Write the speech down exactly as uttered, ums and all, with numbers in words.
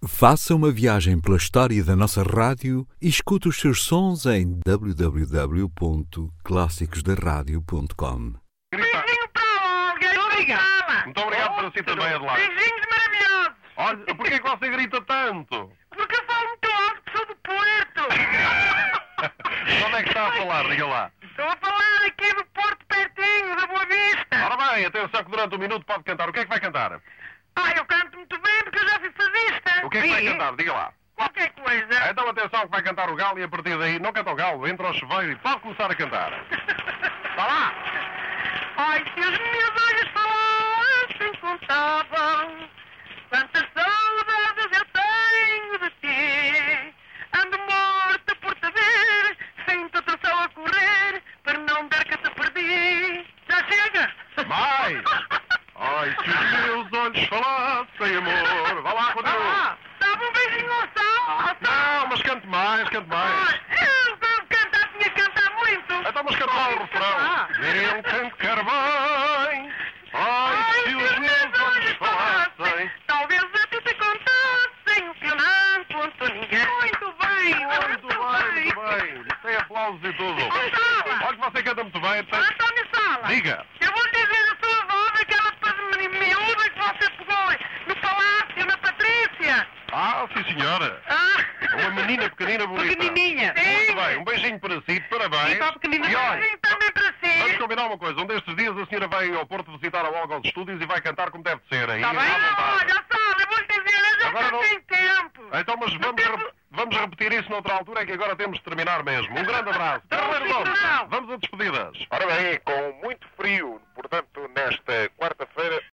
Faça uma viagem pela história da nossa rádio e escute os seus sons em w w w ponto clássicos da rádio ponto com. Beijinho para alguém. Muito obrigado. Muito obrigado para si também, Adelaide. Beijinhos maravilhosos. Olha, porquê que você grita tanto? Porque eu falo muito alto, que sou do Porto. De onde é que está a falar? Diga lá. Estou a falar aqui do Porto, pertinho, da Boa Vista. Ora bem, atenção que durante um minuto pode cantar. O que é que vai cantar? Ah, eu canto muito bem porque eu já fui fadista. O que é que vai cantar? Diga lá. Qualquer coisa. Então atenção que vai cantar o galo e a partir daí não canta o galo, entra ao chuveiro e pode começar a cantar. Vá lá. Ai, se os meus olhos falassem, contavam quantas saudades eu tenho de ti. Ando morta por te ver, sem outra só a correr, para não ver que te perdi. Já chega? Mais. Ai, se os meus olhos falassem, amor. Vá lá, continua. Ah, dá-me um beijinho ao sol. Não, mas cante mais, cante mais. Ah, eu vou cantar, tinha que cantar muito. Então vamos cantar o refrão. Ele cante quer bem. Ai, se os meus olhos falassem. Talvez a ti te contassem o que eu não conto a ninguém. Muito bem, Muito bem, muito bem. Tem aplausos e tudo. Sala. Olha que você canta muito bem. Tem... António Sala. Diga. Eu vou dizer a sua voz, aquela coisa miúda que você pegou no palácio, na Patrícia. Ah, sim senhora. Ah. Uma menina pequenina bonita. Pequenininha. Muito bem, um beijinho para si, parabéns. E para a pequenina. E olha, Beijinho também para vamos si. combinar uma coisa. Um destes dias a senhora vai ao Porto visitar a Olga aos estúdios e vai cantar como deve ser. Aí, Está bem? à vontade. Olha, Sala, eu vou lhe dizer, eu já Agora não- cantei tempo. Então, mas vamos, tempo- re- vamos repetir isso noutra altura, é que agora temos de terminar mesmo. Um grande abraço. Então, Carolina sim, Gomes, não. vamos a despedidas. Ora bem, com muito frio, portanto, nesta quarta-feira,